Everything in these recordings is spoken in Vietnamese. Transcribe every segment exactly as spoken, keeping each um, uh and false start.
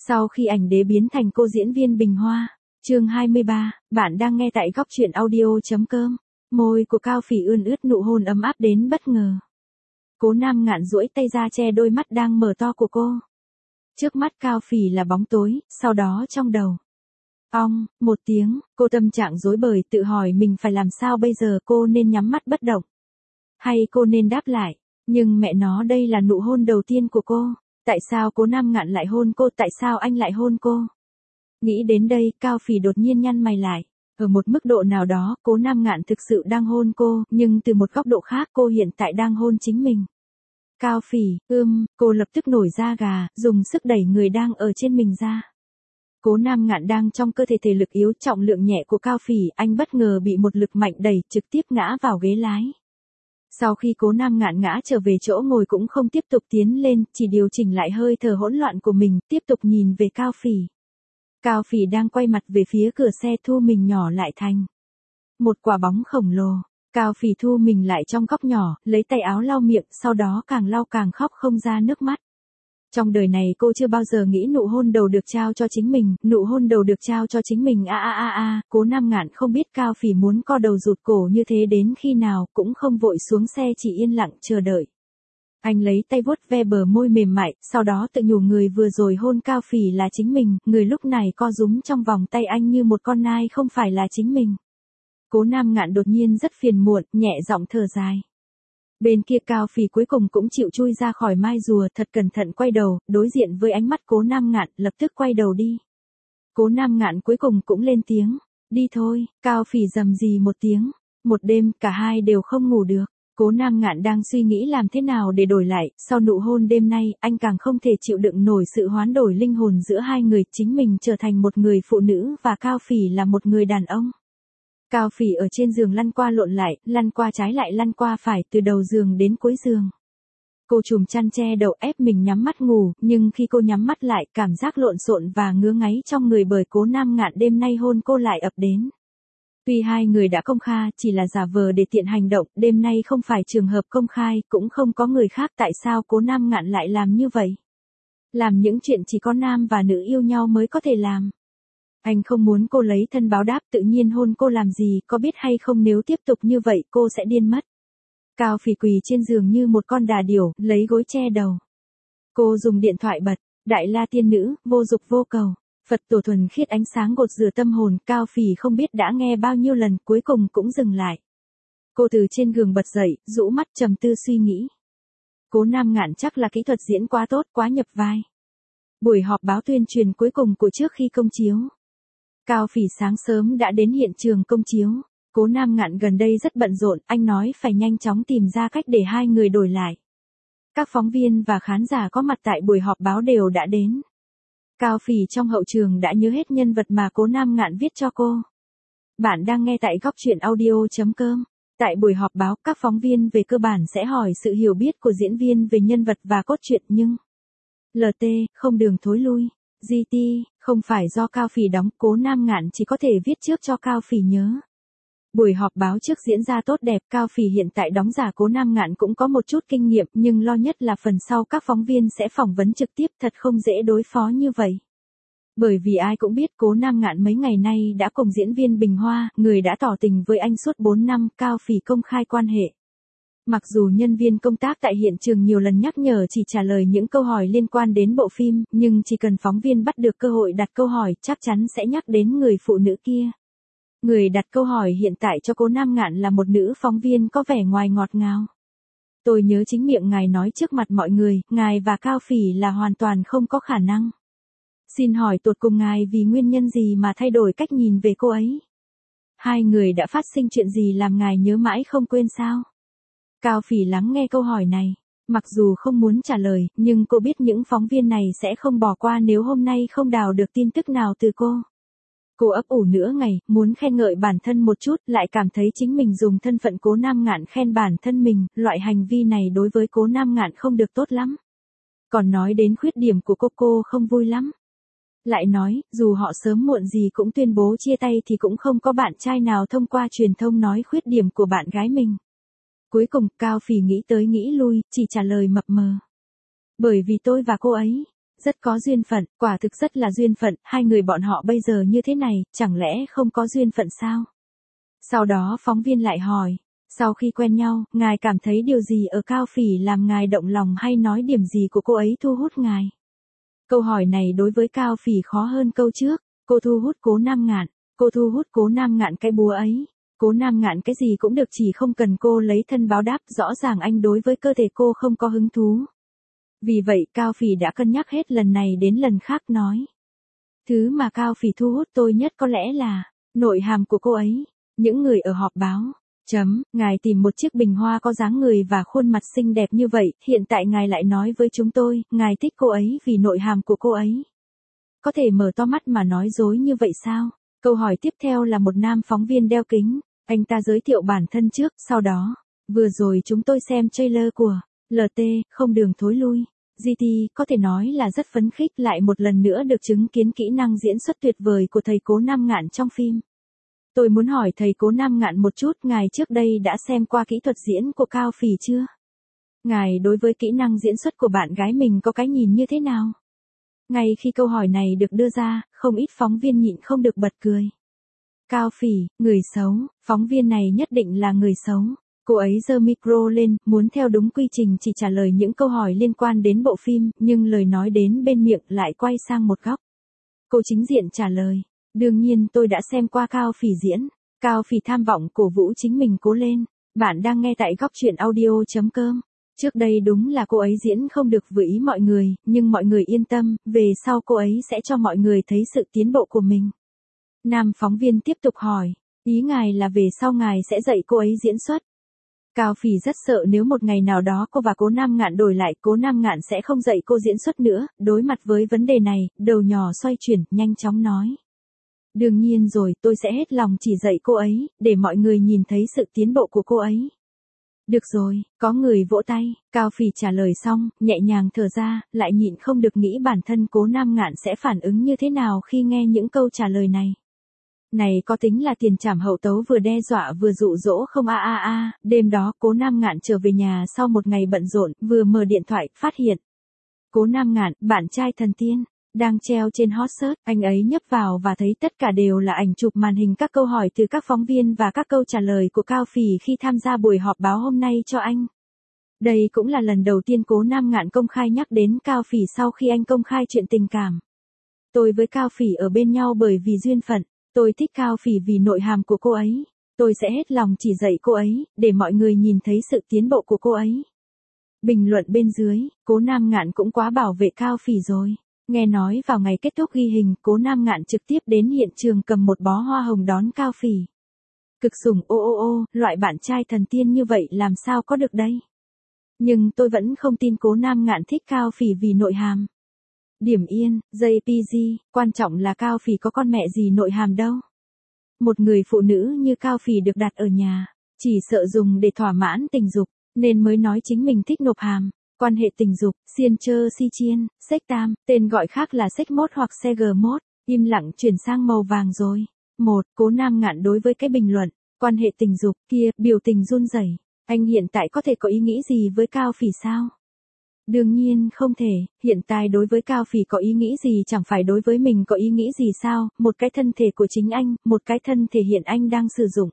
Sau khi ảnh đế biến thành cô diễn viên Bình Hoa. Chương hai mươi ba, bạn đang nghe tại góc truyện audio.com. Môi của Cao Phỉ ươn ướt, nụ hôn ấm áp đến bất ngờ. Cố Nam Ngạn duỗi tay ra che đôi mắt đang mở to của cô. Trước mắt Cao Phỉ là bóng tối, sau đó trong đầu. Ong, một tiếng, cô tâm trạng rối bời tự hỏi mình phải làm sao bây giờ, cô nên nhắm mắt bất động. Hay cô nên đáp lại, nhưng mẹ nó đây là nụ hôn đầu tiên của cô. Tại sao Cố Nam Ngạn lại hôn cô, tại sao anh lại hôn cô? Nghĩ đến đây, Cao Phỉ đột nhiên nhăn mày lại. Ở một mức độ nào đó, Cố Nam Ngạn thực sự đang hôn cô, nhưng từ một góc độ khác cô hiện tại đang hôn chính mình. Cao Phỉ, ưm, cô lập tức nổi da gà, dùng sức đẩy người đang ở trên mình ra. Cố Nam Ngạn đang trong cơ thể thể lực yếu, trọng lượng nhẹ của Cao Phỉ, anh bất ngờ bị một lực mạnh đẩy, trực tiếp ngã vào ghế lái. Sau khi Cố Nam Ngạn ngã trở về chỗ ngồi cũng không tiếp tục tiến lên, chỉ điều chỉnh lại hơi thở hỗn loạn của mình, tiếp tục nhìn về Cao Phỉ. Cao Phỉ đang quay mặt về phía cửa xe, thu mình nhỏ lại thành một quả bóng khổng lồ. Cao Phỉ thu mình lại trong góc nhỏ, lấy tay áo lau miệng, sau đó càng lau càng khóc không ra nước mắt. Trong đời này cô chưa bao giờ nghĩ nụ hôn đầu được trao cho chính mình, nụ hôn đầu được trao cho chính mình a a a a, Cố Nam Ngạn không biết Cao Phỉ muốn co đầu rụt cổ như thế đến khi nào, cũng không vội xuống xe, chỉ yên lặng chờ đợi. Anh lấy tay vuốt ve bờ môi mềm mại, sau đó tự nhủ người vừa rồi hôn Cao Phỉ là chính mình, người lúc này co rúm trong vòng tay anh như một con nai không phải là chính mình. Cố Nam Ngạn đột nhiên rất phiền muộn, nhẹ giọng thở dài. Bên kia Cao Phỉ cuối cùng cũng chịu chui ra khỏi mai rùa, thật cẩn thận quay đầu, đối diện với ánh mắt Cố Nam Ngạn, lập tức quay đầu đi. Cố Nam Ngạn cuối cùng cũng lên tiếng, đi thôi. Cao Phỉ rầm rì một tiếng. Một đêm, cả hai đều không ngủ được. Cố Nam Ngạn đang suy nghĩ làm thế nào để đổi lại, sau nụ hôn đêm nay, anh càng không thể chịu đựng nổi sự hoán đổi linh hồn giữa hai người, chính mình trở thành một người phụ nữ và Cao Phỉ là một người đàn ông. Cao Phỉ ở trên giường lăn qua lộn lại, lăn qua trái lại lăn qua phải, từ đầu giường đến cuối giường. Cô trùm chăn che đầu ép mình nhắm mắt ngủ, nhưng khi cô nhắm mắt lại, cảm giác lộn xộn và ngứa ngáy trong người bởi Cố Nam Ngạn đêm nay hôn cô lại ập đến. Tuy hai người đã công khai, chỉ là giả vờ để tiện hành động, đêm nay không phải trường hợp công khai, cũng không có người khác, tại sao Cố Nam Ngạn lại làm như vậy? Làm những chuyện chỉ có nam và nữ yêu nhau mới có thể làm. Anh không muốn cô lấy thân báo đáp, tự nhiên hôn cô làm gì, có biết hay không nếu tiếp tục như vậy cô sẽ điên mất. Cao Phỉ quỳ trên giường như một con đà điểu, lấy gối che đầu. Cô dùng điện thoại bật, Đại La Tiên Nữ, vô dục vô cầu. Phật tổ thuần khiết ánh sáng gột rửa tâm hồn, Cao Phỉ không biết đã nghe bao nhiêu lần, cuối cùng cũng dừng lại. Cô từ trên giường bật dậy, rũ mắt trầm tư suy nghĩ. Cố Nam Ngạn chắc là kỹ thuật diễn quá tốt, quá nhập vai. Buổi họp báo tuyên truyền cuối cùng của trước khi công chiếu. Cao Phỉ sáng sớm đã đến hiện trường công chiếu. Cố Nam Ngạn gần đây rất bận rộn, anh nói phải nhanh chóng tìm ra cách để hai người đổi lại. Các phóng viên và khán giả có mặt tại buổi họp báo đều đã đến. Cao Phỉ trong hậu trường đã nhớ hết nhân vật mà Cố Nam Ngạn viết cho cô. Bạn đang nghe tại góc truyện audio.com. Tại buổi họp báo, các phóng viên về cơ bản sẽ hỏi sự hiểu biết của diễn viên về nhân vật và cốt truyện, nhưng lờ tê, không đường thối lui. giê tê, không phải do Cao Phỉ đóng, Cố Nam Ngạn chỉ có thể viết trước cho Cao Phỉ nhớ. Buổi họp báo trước diễn ra tốt đẹp, Cao Phỉ hiện tại đóng giả Cố Nam Ngạn cũng có một chút kinh nghiệm, nhưng lo nhất là phần sau các phóng viên sẽ phỏng vấn trực tiếp, thật không dễ đối phó như vậy. Bởi vì ai cũng biết Cố Nam Ngạn mấy ngày nay đã cùng diễn viên Bình Hoa, người đã tỏ tình với anh suốt bốn năm, Cao Phỉ công khai quan hệ. Mặc dù nhân viên công tác tại hiện trường nhiều lần nhắc nhở chỉ trả lời những câu hỏi liên quan đến bộ phim, nhưng chỉ cần phóng viên bắt được cơ hội đặt câu hỏi, chắc chắn sẽ nhắc đến người phụ nữ kia. Người đặt câu hỏi hiện tại cho Cố Nam Ngạn là một nữ phóng viên có vẻ ngoài ngọt ngào. Tôi nhớ chính miệng ngài nói trước mặt mọi người, ngài và Cao Phỉ là hoàn toàn không có khả năng. Xin hỏi tột cùng ngài vì nguyên nhân gì mà thay đổi cách nhìn về cô ấy? Hai người đã phát sinh chuyện gì làm ngài nhớ mãi không quên sao? Cao Phỉ lắng nghe câu hỏi này. Mặc dù không muốn trả lời, nhưng cô biết những phóng viên này sẽ không bỏ qua nếu hôm nay không đào được tin tức nào từ cô. Cô ấp ủ nửa ngày, muốn khen ngợi bản thân một chút, lại cảm thấy chính mình dùng thân phận Cố Nam Ngạn khen bản thân mình, loại hành vi này đối với Cố Nam Ngạn không được tốt lắm. Còn nói đến khuyết điểm của cô, cô không vui lắm. Lại nói, dù họ sớm muộn gì cũng tuyên bố chia tay thì cũng không có bạn trai nào thông qua truyền thông nói khuyết điểm của bạn gái mình. Cuối cùng, Cao Phỉ nghĩ tới nghĩ lui, chỉ trả lời mập mờ. Bởi vì tôi và cô ấy, Rất có duyên phận, quả thực rất là duyên phận, hai người bọn họ bây giờ như thế này, chẳng lẽ không có duyên phận sao? Sau đó phóng viên lại hỏi, sau khi quen nhau, ngài cảm thấy điều gì ở Cao Phỉ làm ngài động lòng hay nói điểm gì của cô ấy thu hút ngài? Câu hỏi này đối với Cao Phỉ khó hơn câu trước, cô thu hút Cố Nam Ngạn, cô thu hút Cố Nam Ngạn cái búa ấy. Cố Nam Ngạn cái gì cũng được chỉ không cần cô lấy thân báo đáp, rõ ràng anh đối với cơ thể cô không có hứng thú. Vì vậy Cao Phỉ đã cân nhắc hết lần này đến lần khác nói. Thứ mà Cao Phỉ thu hút tôi nhất có lẽ là nội hàm của cô ấy. Những người ở họp báo. Chấm, ngài tìm một chiếc bình hoa có dáng người và khuôn mặt xinh đẹp như vậy, hiện tại ngài lại nói với chúng tôi, ngài thích cô ấy vì nội hàm của cô ấy. Có thể mở to mắt mà nói dối như vậy sao? Câu hỏi tiếp theo là một nam phóng viên đeo kính. Anh ta giới thiệu bản thân trước, sau đó, vừa rồi chúng tôi xem trailer của lờ tê, không đường thối lui. giê tê có thể nói là rất phấn khích lại một lần nữa được chứng kiến kỹ năng diễn xuất tuyệt vời của thầy Cố Nam Ngạn trong phim. Tôi muốn hỏi thầy Cố Nam Ngạn một chút, ngài trước đây đã xem qua kỹ thuật diễn của Cao Phỉ chưa? Ngài đối với kỹ năng diễn xuất của bạn gái mình có cái nhìn như thế nào? Ngay khi câu hỏi này được đưa ra, không ít phóng viên nhịn không được bật cười. Cao Phỉ, người xấu, phóng viên này nhất định là người xấu. Cô ấy giơ micro lên, muốn theo đúng quy trình chỉ trả lời những câu hỏi liên quan đến bộ phim, nhưng lời nói đến bên miệng lại quay sang một góc. Cô chính diện trả lời, đương nhiên tôi đã xem qua Cao Phỉ diễn. Cao Phỉ tham vọng cổ vũ chính mình cố lên. Bạn đang nghe tại góc truyện audio chấm com. Trước đây đúng là cô ấy diễn không được vừa ý mọi người, nhưng mọi người yên tâm, về sau cô ấy sẽ cho mọi người thấy sự tiến bộ của mình. Nam phóng viên tiếp tục hỏi, ý ngài là về sau ngài sẽ dạy cô ấy diễn xuất. Cao Phỉ rất sợ nếu một ngày nào đó cô và Cố Nam Ngạn đổi lại, Cố Nam Ngạn sẽ không dạy cô diễn xuất nữa. Đối mặt với vấn đề này, đầu nhỏ xoay chuyển, nhanh chóng nói. Đương nhiên rồi, tôi sẽ hết lòng chỉ dạy cô ấy, để mọi người nhìn thấy sự tiến bộ của cô ấy. Được rồi, có người vỗ tay, Cao Phỉ trả lời xong, nhẹ nhàng thở ra, lại nhịn không được nghĩ bản thân Cố Nam Ngạn sẽ phản ứng như thế nào khi nghe những câu trả lời này. Này có tính là tiền trảm hậu tấu, vừa đe dọa vừa dụ dỗ không a a a. Đêm đó Cố Nam Ngạn trở về nhà sau một ngày bận rộn, vừa mở điện thoại, phát hiện Cố Nam Ngạn, bạn trai thần tiên, đang treo trên hot search. Anh ấy nhấp vào và thấy tất cả đều là ảnh chụp màn hình các câu hỏi từ các phóng viên và các câu trả lời của Cao Phỉ khi tham gia buổi họp báo hôm nay cho anh. Đây cũng là lần đầu tiên Cố Nam Ngạn công khai nhắc đến Cao Phỉ sau khi anh công khai chuyện tình cảm. Tôi với Cao Phỉ ở bên nhau bởi vì duyên phận. Tôi thích Cao Phỉ vì nội hàm của cô ấy. Tôi sẽ hết lòng chỉ dạy cô ấy, để mọi người nhìn thấy sự tiến bộ của cô ấy. Bình luận bên dưới, Cố Nam Ngạn cũng quá bảo vệ Cao Phỉ rồi. Nghe nói vào ngày kết thúc ghi hình, Cố Nam Ngạn trực tiếp đến hiện trường cầm một bó hoa hồng đón Cao Phỉ. Cực sủng, ô ô ô, loại bạn trai thần tiên như vậy làm sao có được đây? Nhưng tôi vẫn không tin Cố Nam Ngạn thích Cao Phỉ vì nội hàm. Điểm yên, jê pê giê, quan trọng là Cao Phỉ có con mẹ gì nội hàm đâu. Một người phụ nữ như Cao Phỉ được đặt ở nhà, chỉ sợ dùng để thỏa mãn tình dục, nên mới nói chính mình thích nộp hàm. Quan hệ tình dục, xiên chơ si chiên, sex tam, tên gọi khác là sex mode hoặc xê giê mode, im lặng chuyển sang màu vàng rồi. Một, Cố Nam Ngạn đối với cái bình luận, quan hệ tình dục kia, biểu tình run rẩy. Anh hiện tại có thể có ý nghĩ gì với Cao Phỉ sao? Đương nhiên không thể, hiện tại đối với Cao Phỉ có ý nghĩ gì chẳng phải đối với mình có ý nghĩ gì sao, một cái thân thể của chính anh, một cái thân thể hiện anh đang sử dụng.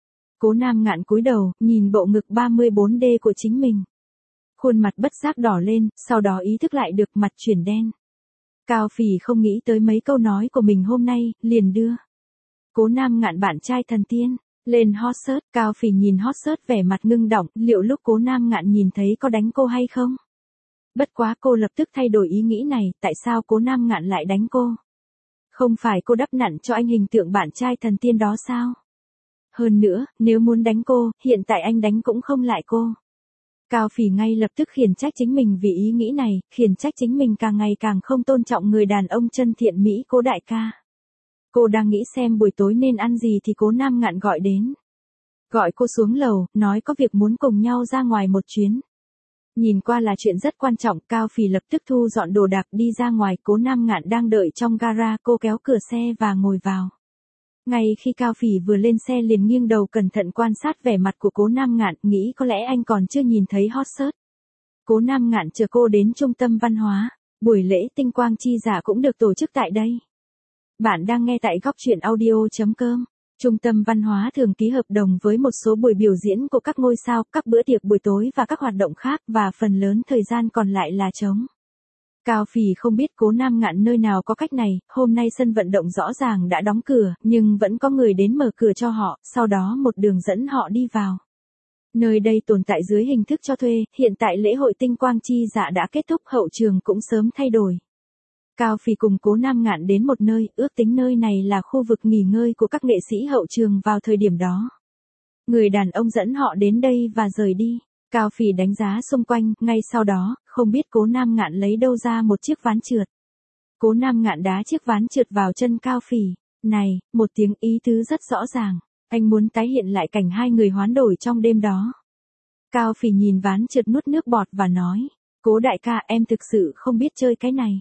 Cố Nam Ngạn cúi đầu, nhìn bộ ngực ba mươi bốn D của chính mình. Khuôn mặt bất giác đỏ lên, sau đó ý thức lại được, mặt chuyển đen. Cao Phỉ không nghĩ tới mấy câu nói của mình hôm nay, liền đưa Cố Nam Ngạn bạn trai thần tiên lên hot search. Cao Phỉ nhìn hot search vẻ mặt ngưng động, liệu lúc Cố Nam Ngạn nhìn thấy có đánh cô hay không? Bất quá cô lập tức thay đổi ý nghĩ này, tại sao Cố Nam Ngạn lại đánh cô? Không phải cô đắp nặn cho anh hình tượng bạn trai thần tiên đó sao? Hơn nữa, nếu muốn đánh cô, hiện tại anh đánh cũng không lại cô. Cao Phỉ ngay lập tức khiển trách chính mình vì ý nghĩ này, khiển trách chính mình càng ngày càng không tôn trọng người đàn ông chân thiện mỹ Cố đại ca. Cô đang nghĩ xem buổi tối nên ăn gì thì Cố Nam Ngạn gọi đến. Gọi cô xuống lầu, nói có việc muốn cùng nhau ra ngoài một chuyến. Nhìn qua là chuyện rất quan trọng, Cao Phỉ lập tức thu dọn đồ đạc đi ra ngoài. Cố Nam Ngạn đang đợi trong gara, cô kéo cửa xe và ngồi vào. Ngay khi Cao Phỉ vừa lên xe liền nghiêng đầu cẩn thận quan sát vẻ mặt của Cố Nam Ngạn, nghĩ có lẽ anh còn chưa nhìn thấy hot search. Cố Nam Ngạn chờ cô đến trung tâm văn hóa. Buổi lễ tinh quang chi giả cũng được tổ chức tại đây. Bạn đang nghe tại góc chuyện audio.com. Trung tâm văn hóa thường ký hợp đồng với một số buổi biểu diễn của các ngôi sao, các bữa tiệc buổi tối và các hoạt động khác, và phần lớn thời gian còn lại là trống. Cao Phỉ không biết Cố Nam Ngạn nơi nào có cách này, hôm nay sân vận động rõ ràng đã đóng cửa, nhưng vẫn có người đến mở cửa cho họ, sau đó một đường dẫn họ đi vào. Nơi đây tồn tại dưới hình thức cho thuê, hiện tại lễ hội tinh quang chi dạ đã kết thúc, hậu trường cũng sớm thay đổi. Cao Phỉ cùng Cố Nam Ngạn đến một nơi, ước tính nơi này là khu vực nghỉ ngơi của các nghệ sĩ hậu trường vào thời điểm đó. Người đàn ông dẫn họ đến đây và rời đi. Cao Phỉ đánh giá xung quanh, ngay sau đó, không biết Cố Nam Ngạn lấy đâu ra một chiếc ván trượt. Cố Nam Ngạn đá chiếc ván trượt vào chân Cao Phỉ. Này, một tiếng ý tứ rất rõ ràng. Anh muốn tái hiện lại cảnh hai người hoán đổi trong đêm đó. Cao Phỉ nhìn ván trượt nuốt nước bọt và nói, Cố đại ca, em thực sự không biết chơi cái này.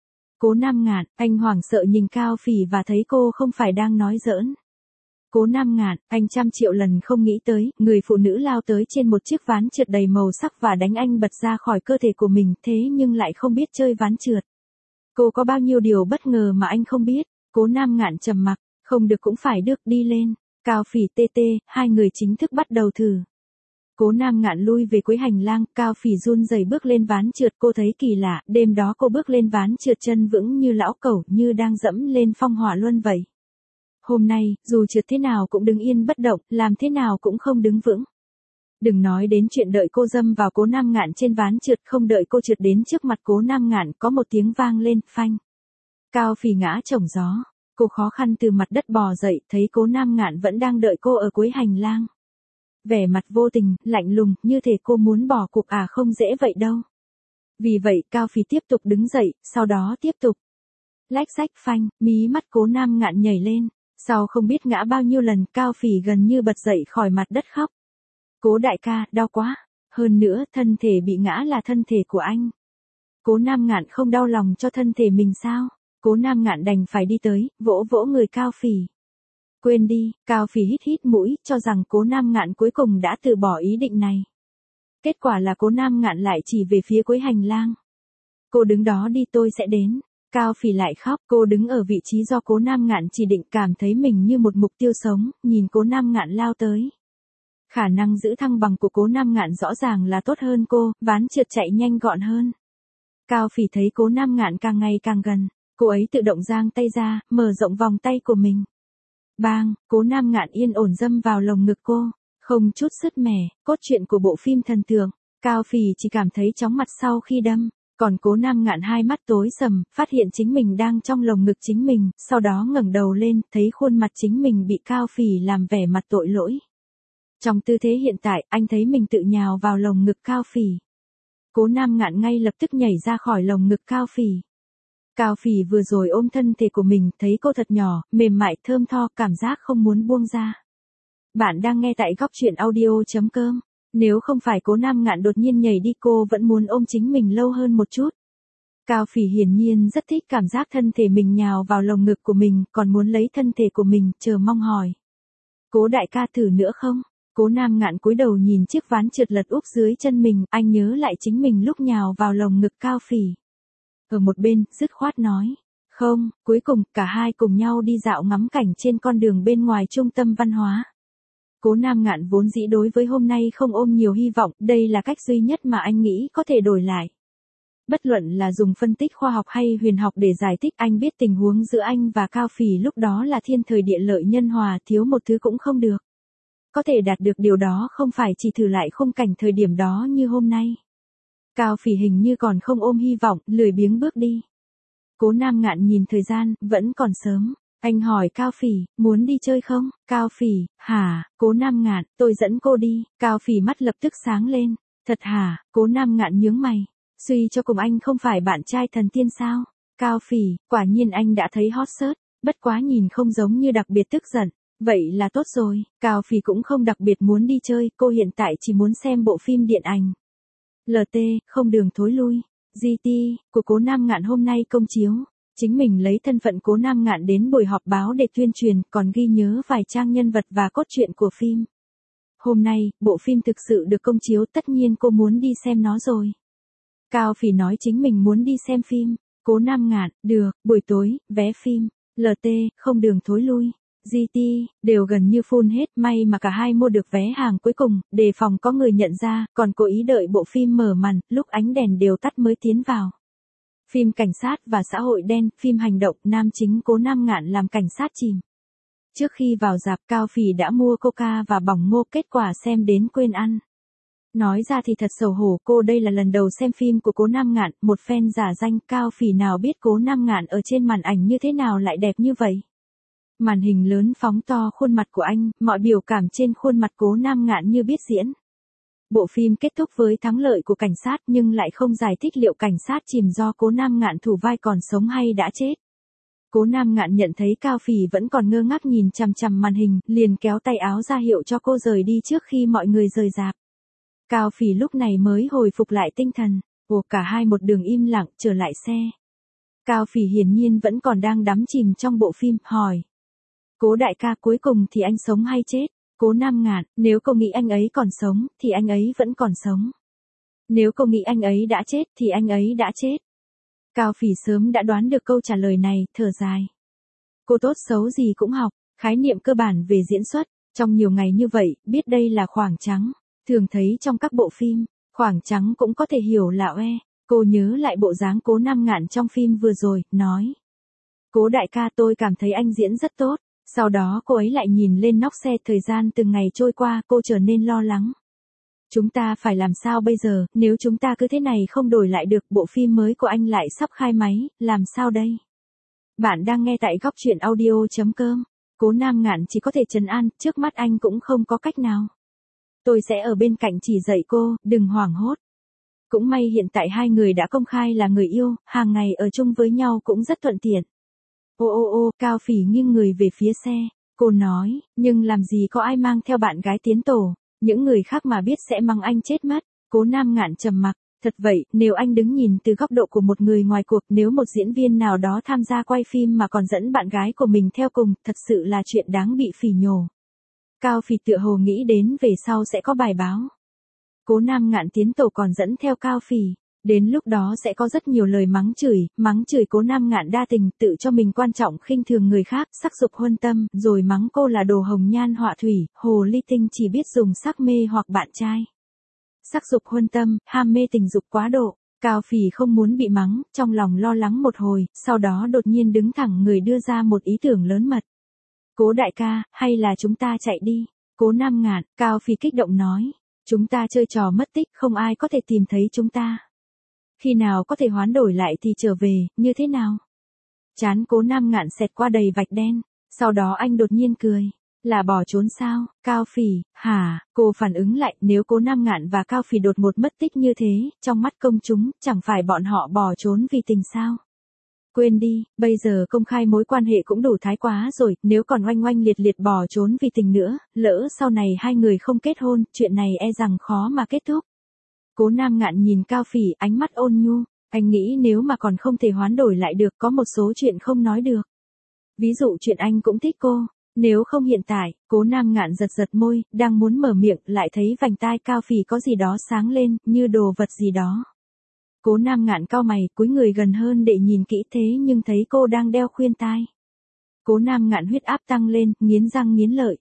Cố Nam Ngạn, anh hoảng sợ nhìn Cao Phỉ và thấy cô không phải đang nói giỡn. Cố Nam Ngạn, anh trăm triệu lần không nghĩ tới, người phụ nữ lao tới trên một chiếc ván trượt đầy màu sắc và đánh anh bật ra khỏi cơ thể của mình, thế nhưng lại không biết chơi ván trượt. Cô có bao nhiêu điều bất ngờ mà anh không biết. Cố Nam Ngạn trầm mặc, không được cũng phải được, đi lên. Cao Phỉ tê tê, hai người chính thức bắt đầu thử. Cố Nam Ngạn lui về cuối hành lang, Cao Phỉ run rẩy bước lên ván trượt, cô thấy kỳ lạ, đêm đó cô bước lên ván trượt chân vững như lão cẩu, như đang dẫm lên phong hỏa luân vậy. Hôm nay, dù trượt thế nào cũng đứng yên bất động, làm thế nào cũng không đứng vững. Đừng nói đến chuyện đợi cô dâm vào Cố Nam Ngạn trên ván trượt, không đợi cô trượt đến trước mặt Cố Nam Ngạn, có một tiếng vang lên, phanh. Cao Phỉ ngã chồng gió. Cô khó khăn từ mặt đất bò dậy, thấy Cố Nam Ngạn vẫn đang đợi cô ở cuối hành lang. Vẻ mặt vô tình, lạnh lùng, như thể cô muốn bỏ cuộc à, không dễ vậy đâu. Vì vậy, Cao Phỉ tiếp tục đứng dậy, sau đó tiếp tục. Lách xách phanh, mí mắt Cố Nam Ngạn nhảy lên. Sau không biết ngã bao nhiêu lần, Cao Phỉ gần như bật dậy khỏi mặt đất khóc. Cố đại ca, đau quá. Hơn nữa, thân thể bị ngã là thân thể của anh. Cố Nam Ngạn không đau lòng cho thân thể mình sao? Cố Nam Ngạn đành phải đi tới, vỗ vỗ người Cao Phỉ. Quên đi, Cao Phỉ hít hít mũi, cho rằng Cố Nam Ngạn cuối cùng đã từ bỏ ý định này. Kết quả là Cố Nam Ngạn lại chỉ về phía cuối hành lang. Cô đứng đó đi, tôi sẽ đến. Cao Phỉ lại khóc, cô đứng ở vị trí do Cố Nam Ngạn chỉ định, cảm thấy mình như một mục tiêu sống, nhìn Cố Nam Ngạn lao tới. Khả năng giữ thăng bằng của Cố Nam Ngạn rõ ràng là tốt hơn cô, ván trượt chạy nhanh gọn hơn. Cao Phỉ thấy Cố Nam Ngạn càng ngày càng gần, cô ấy tự động giang tay ra, mở rộng vòng tay của mình. Bang, Cố Nam Ngạn yên ổn dâm vào lồng ngực cô, không chút sứt mẻ, cốt truyện của bộ phim thần tượng. Cao Phỉ chỉ cảm thấy chóng mặt sau khi đâm. Còn Cố Nam Ngạn hai mắt tối sầm, phát hiện chính mình đang trong lồng ngực chính mình, sau đó ngẩng đầu lên, thấy khuôn mặt chính mình bị Cao Phỉ làm vẻ mặt tội lỗi. Trong tư thế hiện tại, anh thấy mình tự nhào vào lồng ngực Cao Phỉ. Cố Nam Ngạn ngay lập tức nhảy ra khỏi lồng ngực Cao Phỉ. Cao Phỉ vừa rồi ôm thân thể của mình, thấy cô thật nhỏ, mềm mại, thơm tho, cảm giác không muốn buông ra. Bạn đang nghe tại góc chuyện audio.com. Nếu không phải Cố Nam Ngạn đột nhiên nhảy đi, cô vẫn muốn ôm chính mình lâu hơn một chút. Cao Phỉ hiển nhiên rất thích cảm giác thân thể mình nhào vào lồng ngực của mình, còn muốn lấy thân thể của mình, chờ mong hỏi. Cố đại ca, thử nữa không? Cố Nam Ngạn cúi đầu nhìn chiếc ván trượt lật úp dưới chân mình, anh nhớ lại chính mình lúc nhào vào lồng ngực Cao Phỉ. Ở một bên, dứt khoát nói. Không, cuối cùng, cả hai cùng nhau đi dạo ngắm cảnh trên con đường bên ngoài trung tâm văn hóa. Cố Nam Ngạn vốn dĩ đối với hôm nay không ôm nhiều hy vọng, đây là cách duy nhất mà anh nghĩ có thể đổi lại. Bất luận là dùng phân tích khoa học hay huyền học để giải thích, anh biết tình huống giữa anh và Cao Phỉ lúc đó là thiên thời địa lợi nhân hòa, thiếu một thứ cũng không được. Có thể đạt được điều đó không phải chỉ thử lại khung cảnh thời điểm đó như hôm nay. Cao Phỉ hình như còn không ôm hy vọng, lười biếng bước đi. Cố Nam Ngạn nhìn thời gian, vẫn còn sớm. Anh hỏi Cao Phỉ, muốn đi chơi không? Cao Phỉ, hả? Cố Nam Ngạn, tôi dẫn cô đi. Cao Phỉ mắt lập tức sáng lên. Thật hả? Cố Nam Ngạn nhướng mày. Suy cho cùng anh không phải bạn trai thần tiên sao? Cao Phỉ, quả nhiên anh đã thấy hot search, bất quá nhìn không giống như đặc biệt tức giận. Vậy là tốt rồi, Cao Phỉ cũng không đặc biệt muốn đi chơi, cô hiện tại chỉ muốn xem bộ phim điện ảnh. lờ tê, không đường thối lui. giê tê, của Cố Nam Ngạn hôm nay công chiếu. Chính mình lấy thân phận Cố Nam Ngạn đến buổi họp báo để tuyên truyền, còn ghi nhớ vài trang nhân vật và cốt truyện của phim. Hôm nay, bộ phim thực sự được công chiếu, tất nhiên cô muốn đi xem nó rồi. Cao Phỉ nói chính mình muốn đi xem phim. Cố Nam Ngạn, được, buổi tối, vé phim, lờ tê, không đường thối lui, giê tê, đều gần như full hết, may mà cả hai mua được vé hàng cuối cùng, đề phòng có người nhận ra, còn cố ý đợi bộ phim mở màn, lúc ánh đèn đều tắt mới tiến vào. Phim cảnh sát và xã hội đen, phim hành động, nam chính Cố Nam Ngạn làm cảnh sát chìm. Trước khi vào rạp, Cao Phỉ đã mua coca và bỏng ngô, kết quả xem đến quên ăn. Nói ra thì thật xấu hổ, cô đây là lần đầu xem phim của Cố Nam Ngạn, một fan giả danh. Cao Phỉ nào biết Cố Nam Ngạn ở trên màn ảnh như thế nào lại đẹp như vậy. Màn hình lớn phóng to khuôn mặt của anh, mọi biểu cảm trên khuôn mặt Cố Nam Ngạn như biết diễn. Bộ phim kết thúc với thắng lợi của cảnh sát nhưng lại không giải thích liệu cảnh sát chìm do Cố Nam Ngạn thủ vai còn sống hay đã chết. Cố Nam Ngạn nhận thấy Cao Phỉ vẫn còn ngơ ngác nhìn chằm chằm màn hình, liền kéo tay áo ra hiệu cho cô rời đi trước khi mọi người rời rạp. Cao Phỉ lúc này mới hồi phục lại tinh thần. Ồ, cả hai một đường im lặng trở lại xe. Cao Phỉ hiển nhiên vẫn còn đang đắm chìm trong bộ phim, hỏi. Cố đại ca, cuối cùng thì anh sống hay chết? Cố Nam Ngạn, nếu cô nghĩ anh ấy còn sống, thì anh ấy vẫn còn sống. Nếu cô nghĩ anh ấy đã chết, thì anh ấy đã chết. Cao Phỉ sớm đã đoán được câu trả lời này, thở dài. Cô tốt xấu gì cũng học, khái niệm cơ bản về diễn xuất, trong nhiều ngày như vậy, biết đây là khoảng trắng. Thường thấy trong các bộ phim, khoảng trắng cũng có thể hiểu là oe. Cô nhớ lại bộ dáng Cố Nam Ngạn trong phim vừa rồi, nói. Cố đại ca, tôi cảm thấy anh diễn rất tốt. Sau đó cô ấy lại nhìn lên nóc xe, thời gian từng ngày trôi qua, cô trở nên lo lắng. Chúng ta phải làm sao bây giờ, nếu chúng ta cứ thế này không đổi lại được, bộ phim mới của anh lại sắp khai máy, làm sao đây? Bạn đang nghe tại góc truyện audio chấm com. Cố Nam Ngạn chỉ có thể trấn an, trước mắt anh cũng không có cách nào. Tôi sẽ ở bên cạnh chỉ dạy cô, đừng hoảng hốt. Cũng may hiện tại hai người đã công khai là người yêu, hàng ngày ở chung với nhau cũng rất thuận tiện. Ô ô ô, Cao Phỉ nghiêng người về phía xe. Cô nói, nhưng làm gì có ai mang theo bạn gái tiến tổ, những người khác mà biết sẽ mắng anh chết mất. Cố Nam Ngạn trầm mặc, thật vậy, nếu anh đứng nhìn từ góc độ của một người ngoài cuộc, nếu một diễn viên nào đó tham gia quay phim mà còn dẫn bạn gái của mình theo cùng, thật sự là chuyện đáng bị phỉ nhổ. Cao Phỉ tựa hồ nghĩ đến về sau sẽ có bài báo. Cố Nam Ngạn tiến tổ còn dẫn theo Cao Phỉ. Đến lúc đó sẽ có rất nhiều lời mắng chửi, mắng chửi Cố Nam Ngạn đa tình, tự cho mình quan trọng, khinh thường người khác, sắc dục huân tâm, rồi mắng cô là đồ hồng nhan họa thủy, hồ ly tinh chỉ biết dùng sắc mê hoặc bạn trai. Sắc dục huân tâm, ham mê tình dục quá độ. Cao Phỉ không muốn bị mắng, trong lòng lo lắng một hồi, sau đó đột nhiên đứng thẳng người đưa ra một ý tưởng lớn mật. Cố đại ca, hay là chúng ta chạy đi? Cố Nam Ngạn, Cao Phỉ kích động nói. Chúng ta chơi trò mất tích, không ai có thể tìm thấy chúng ta. Khi nào có thể hoán đổi lại thì trở về, như thế nào? Chán Cố Nam Ngạn xẹt qua đầy vạch đen, sau đó anh đột nhiên cười. Là bỏ trốn sao? Cao Phỉ, hả? Cô phản ứng lại, nếu Cố Nam Ngạn và Cao Phỉ đột ngột mất tích như thế, trong mắt công chúng, chẳng phải bọn họ bỏ trốn vì tình sao? Quên đi, bây giờ công khai mối quan hệ cũng đủ thái quá rồi, nếu còn oanh oanh liệt liệt bỏ trốn vì tình nữa, lỡ sau này hai người không kết hôn, chuyện này e rằng khó mà kết thúc. Cố Nam Ngạn nhìn Cao Phỉ, ánh mắt ôn nhu, anh nghĩ nếu mà còn không thể hoán đổi lại được, có một số chuyện không nói được. Ví dụ chuyện anh cũng thích cô, nếu không hiện tại. Cố Nam Ngạn giật giật môi, đang muốn mở miệng, lại thấy vành tai Cao Phỉ có gì đó sáng lên, như đồ vật gì đó. Cố Nam Ngạn cau mày, cúi người gần hơn để nhìn kỹ, thế nhưng thấy cô đang đeo khuyên tai. Cố Nam Ngạn huyết áp tăng lên, nghiến răng nghiến lợi.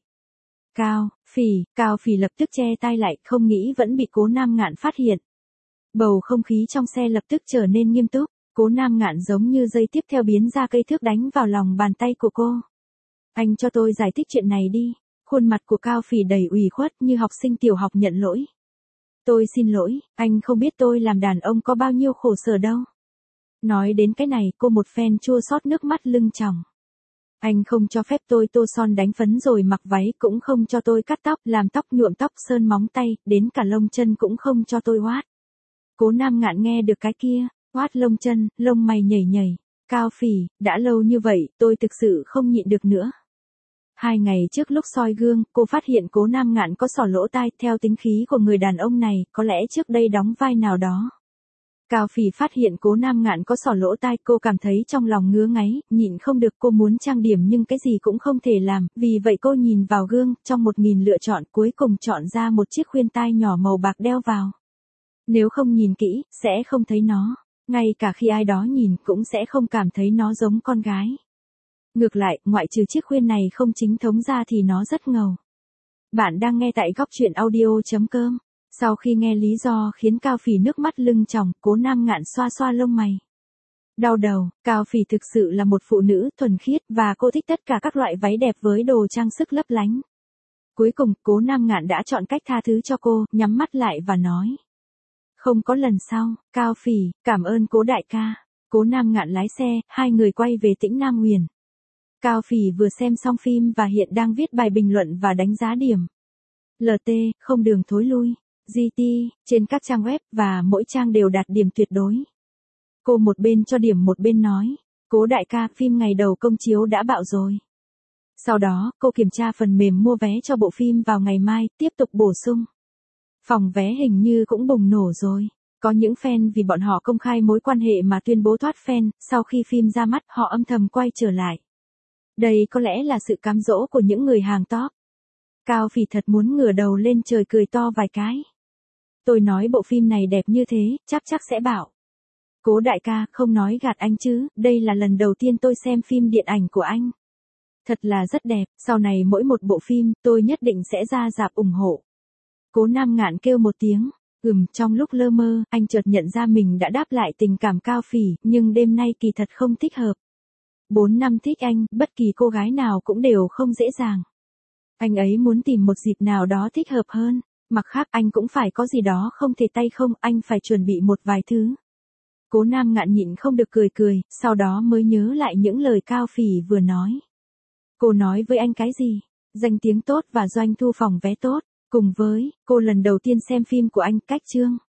Cao Phỉ, Cao Phỉ lập tức che tai lại, không nghĩ vẫn bị Cố Nam Ngạn phát hiện. Bầu không khí trong xe lập tức trở nên nghiêm túc, Cố Nam Ngạn giống như dây tiếp theo biến ra cây thước đánh vào lòng bàn tay của cô. Anh cho tôi giải thích chuyện này đi. Khuôn mặt của Cao Phỉ đầy ủy khuất như học sinh tiểu học nhận lỗi. Tôi xin lỗi, anh không biết tôi làm đàn ông có bao nhiêu khổ sở đâu. Nói đến cái này, cô một phen chua xót nước mắt lưng tròng. Anh không cho phép tôi tô son đánh phấn rồi mặc váy, cũng không cho tôi cắt tóc, làm tóc, nhuộm tóc, sơn móng tay, đến cả lông chân cũng không cho tôi oát. Cố Nam Ngạn nghe được cái kia, oát lông chân, lông mày nhảy nhảy. Cao Phỉ, đã lâu như vậy, tôi thực sự không nhịn được nữa. Hai ngày trước lúc soi gương, cô phát hiện Cố Nam Ngạn có xỏ lỗ tai, theo tính khí của người đàn ông này, có lẽ trước đây đóng vai nào đó. Cao Phỉ phát hiện Cố Nam Ngạn có xỏ lỗ tai, cô cảm thấy trong lòng ngứa ngáy, nhịn không được, cô muốn trang điểm nhưng cái gì cũng không thể làm, vì vậy cô nhìn vào gương, trong một nghìn lựa chọn cuối cùng chọn ra một chiếc khuyên tai nhỏ màu bạc đeo vào. Nếu không nhìn kỹ, sẽ không thấy nó. Ngay cả khi ai đó nhìn cũng sẽ không cảm thấy nó giống con gái. Ngược lại, ngoại trừ chiếc khuyên này không chính thống ra thì nó rất ngầu. Bạn đang nghe tại góc truyện audio.com. Sau khi nghe lý do khiến Cao Phỉ nước mắt lưng tròng, Cố Nam Ngạn xoa xoa lông mày. Đau đầu, Cao Phỉ thực sự là một phụ nữ thuần khiết và cô thích tất cả các loại váy đẹp với đồ trang sức lấp lánh. Cuối cùng, Cố Nam Ngạn đã chọn cách tha thứ cho cô, nhắm mắt lại và nói. Không có lần sau, Cao Phỉ, cảm ơn Cố đại ca. Cố Nam Ngạn lái xe, hai người quay về Tĩnh Nam Huyền. Cao Phỉ vừa xem xong phim và hiện đang viết bài bình luận và đánh giá điểm. lờ tê, không đường thối lui. giê tê, trên các trang web và mỗi trang đều đạt điểm tuyệt đối. Cô một bên cho điểm một bên nói, Cố đại ca, phim ngày đầu công chiếu đã bạo rồi. Sau đó, cô kiểm tra phần mềm mua vé cho bộ phim vào ngày mai, tiếp tục bổ sung. Phòng vé hình như cũng bùng nổ rồi. Có những fan vì bọn họ công khai mối quan hệ mà tuyên bố thoát fan, sau khi phim ra mắt họ âm thầm quay trở lại. Đây có lẽ là sự cám dỗ của những người hàng top. Cao Phỉ thật muốn ngửa đầu lên trời cười to vài cái. Tôi nói bộ phim này đẹp như thế, chắc chắc sẽ bảo. Cố đại ca, không nói gạt anh chứ, đây là lần đầu tiên tôi xem phim điện ảnh của anh. Thật là rất đẹp, sau này mỗi một bộ phim, tôi nhất định sẽ ra rạp ủng hộ. Cố Nam Ngạn kêu một tiếng, ừm, trong lúc lơ mơ, anh chợt nhận ra mình đã đáp lại tình cảm Cao Phỉ, nhưng đêm nay kỳ thật không thích hợp. Bốn năm thích anh, bất kỳ cô gái nào cũng đều không dễ dàng. Anh ấy muốn tìm một dịp nào đó thích hợp hơn, mặt khác anh cũng phải có gì đó không thể tay không, anh phải chuẩn bị một vài thứ. Cố Nam Ngạn nhịn không được cười cười, sau đó mới nhớ lại những lời Cao Phỉ vừa nói. Cô nói với anh cái gì? Danh tiếng tốt và doanh thu phòng vé tốt, cùng với, cô lần đầu tiên xem phim của anh, cách chương.